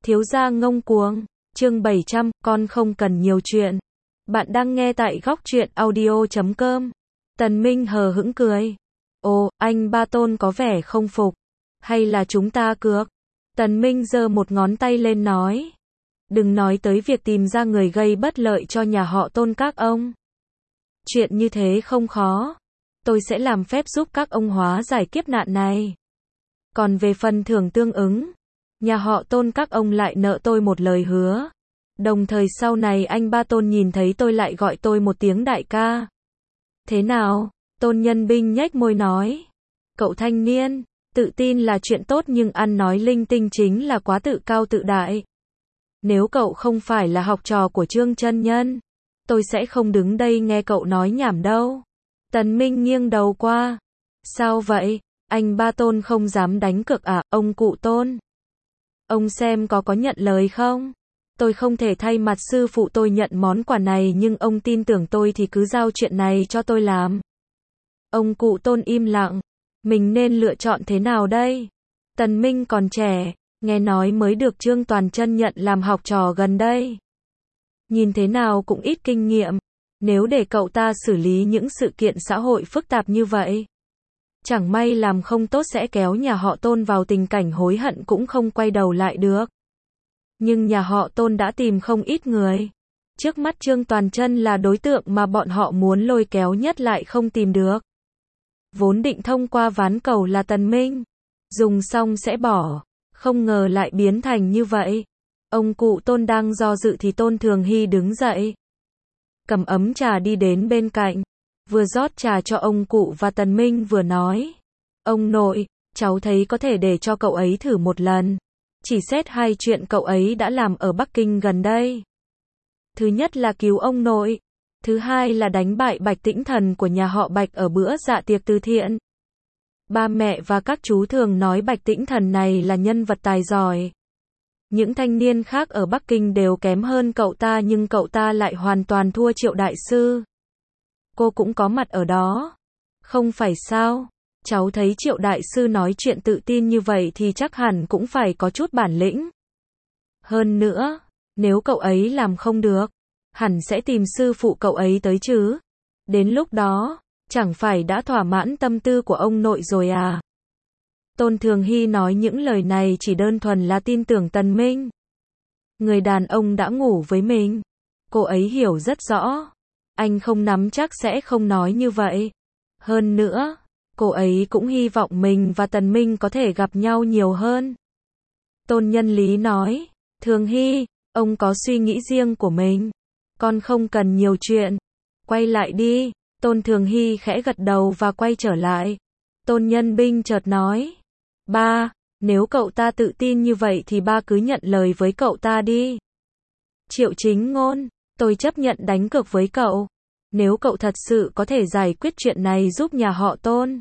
Thiếu gia ngông cuồng, chương 700, con không cần nhiều chuyện. Bạn đang nghe tại góc truyện audio.com. Tần Minh hờ hững cười. Ồ, anh Ba Tôn có vẻ không phục. Hay là chúng ta cược? Tần Minh giơ một ngón tay lên nói. Đừng nói tới việc tìm ra người gây bất lợi cho nhà họ Tôn các ông. Chuyện như thế không khó. Tôi sẽ làm phép giúp các ông hóa giải kiếp nạn này. Còn về phần thưởng tương ứng, nhà họ Tôn các ông lại nợ tôi một lời hứa. Đồng thời sau này anh Ba Tôn nhìn thấy tôi lại gọi tôi một tiếng đại ca. Thế nào? Tôn Nhân Binh nhếch môi nói. Cậu thanh niên, tự tin là chuyện tốt nhưng ăn nói linh tinh chính là quá tự cao tự đại. Nếu cậu không phải là học trò của Trương Chân Nhân, tôi sẽ không đứng đây nghe cậu nói nhảm đâu. Tần Minh nghiêng đầu qua. Sao vậy? Anh Ba Tôn không dám đánh cược à, ông cụ Tôn? Ông xem có nhận lời không? Tôi không thể thay mặt sư phụ tôi nhận món quà này nhưng ông tin tưởng tôi thì cứ giao chuyện này cho tôi làm. Ông cụ Tôn im lặng. Mình nên lựa chọn thế nào đây? Tần Minh còn trẻ, nghe nói mới được Trương Toàn Chân nhận làm học trò gần đây. Nhìn thế nào cũng ít kinh nghiệm. Nếu để cậu ta xử lý những sự kiện xã hội phức tạp như vậy, chẳng may làm không tốt sẽ kéo nhà họ Tôn vào tình cảnh hối hận cũng không quay đầu lại được. Nhưng nhà họ Tôn đã tìm không ít người. Trước mắt Trương Toàn Chân là đối tượng mà bọn họ muốn lôi kéo nhất lại không tìm được. Vốn định thông qua ván cầu là Tần Minh. Dùng xong sẽ bỏ. Không ngờ lại biến thành như vậy. Ông cụ Tôn đang do dự thì Tôn Thường Hy đứng dậy. Cầm ấm trà đi đến bên cạnh. Vừa rót trà cho ông cụ và Tần Minh vừa nói. Ông nội, cháu thấy có thể để cho cậu ấy thử một lần. Chỉ xét hai chuyện cậu ấy đã làm ở Bắc Kinh gần đây. Thứ nhất là cứu ông nội. Thứ hai là đánh bại Bạch Tĩnh Thần của nhà họ Bạch ở bữa dạ tiệc từ thiện. Ba mẹ và các chú thường nói Bạch Tĩnh Thần này là nhân vật tài giỏi. Những thanh niên khác ở Bắc Kinh đều kém hơn cậu ta nhưng cậu ta lại hoàn toàn thua Triệu đại sư. Cô cũng có mặt ở đó. Không phải sao? Cháu thấy Triệu đại sư nói chuyện tự tin như vậy thì chắc hẳn cũng phải có chút bản lĩnh. Hơn nữa, nếu cậu ấy làm không được, hẳn sẽ tìm sư phụ cậu ấy tới chứ. Đến lúc đó, chẳng phải đã thỏa mãn tâm tư của ông nội rồi à? Tôn Thường Hy nói những lời này chỉ đơn thuần là tin tưởng Tần Minh. Người đàn ông đã ngủ với mình. Cô ấy hiểu rất rõ. Anh không nắm chắc sẽ không nói như vậy. Hơn nữa, cô ấy cũng hy vọng mình và Tần Minh có thể gặp nhau nhiều hơn. Tôn Nhân Lý nói, Thường Hy, ông có suy nghĩ riêng của mình. Con không cần nhiều chuyện. Quay lại đi. Tôn Thường Hy khẽ gật đầu và quay trở lại. Tôn Nhân Binh chợt nói, ba, nếu cậu ta tự tin như vậy thì ba cứ nhận lời với cậu ta đi. Triệu Chính Ngôn, tôi chấp nhận đánh cược với cậu. Nếu cậu thật sự có thể giải quyết chuyện này giúp nhà họ Tôn,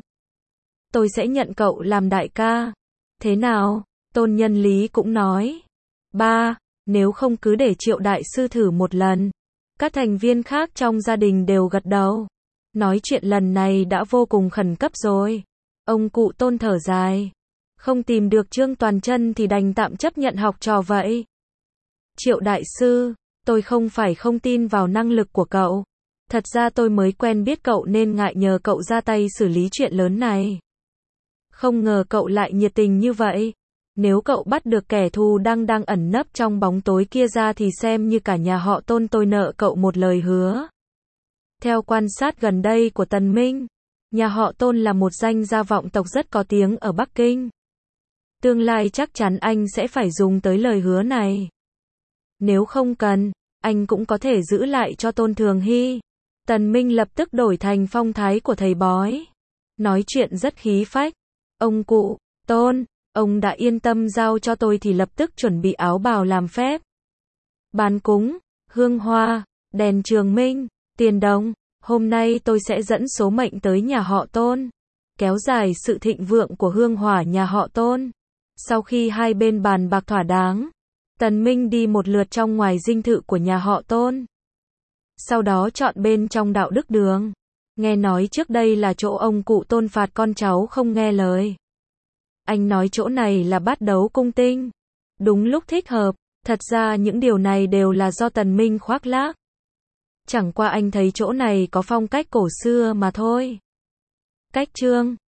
tôi sẽ nhận cậu làm đại ca. Thế nào? Tôn Nhân Lý cũng nói. Ba, nếu không cứ để Triệu đại sư thử một lần. Các thành viên khác trong gia đình đều gật đầu. Nói chuyện lần này đã vô cùng khẩn cấp rồi. Ông cụ Tôn thở dài. Không tìm được Trương Toàn Chân thì đành tạm chấp nhận học trò vậy. Triệu đại sư, tôi không phải không tin vào năng lực của cậu. Thật ra tôi mới quen biết cậu nên ngại nhờ cậu ra tay xử lý chuyện lớn này. Không ngờ cậu lại nhiệt tình như vậy. Nếu cậu bắt được kẻ thù đang ẩn nấp trong bóng tối kia ra thì xem như cả nhà họ Tôn tôi nợ cậu một lời hứa. Theo quan sát gần đây của Tần Minh, nhà họ Tôn là một danh gia vọng tộc rất có tiếng ở Bắc Kinh. Tương lai chắc chắn anh sẽ phải dùng tới lời hứa này. Nếu không cần, anh cũng có thể giữ lại cho Tôn Thường Hy. Tần Minh lập tức đổi thành phong thái của thầy bói. Nói chuyện rất khí phách. Ông cụ, Tôn, ông đã yên tâm giao cho tôi thì lập tức chuẩn bị áo bào làm phép. Bàn cúng, hương hoa, đèn trường minh, tiền đồng. Hôm nay tôi sẽ dẫn số mệnh tới nhà họ Tôn. Kéo dài sự thịnh vượng của hương hỏa nhà họ Tôn. Sau khi hai bên bàn bạc thỏa đáng, Tần Minh đi một lượt trong ngoài dinh thự của nhà họ Tôn. Sau đó chọn bên trong đạo đức đường. Nghe nói trước đây là chỗ ông cụ Tôn phạt con cháu không nghe lời. Anh nói chỗ này là Bát Đấu Cung Tinh. đúng lúc thích hợp. Thật ra những điều này đều là do Tần Minh khoác lác. Chẳng qua anh thấy chỗ này có phong cách cổ xưa mà thôi. Cách chương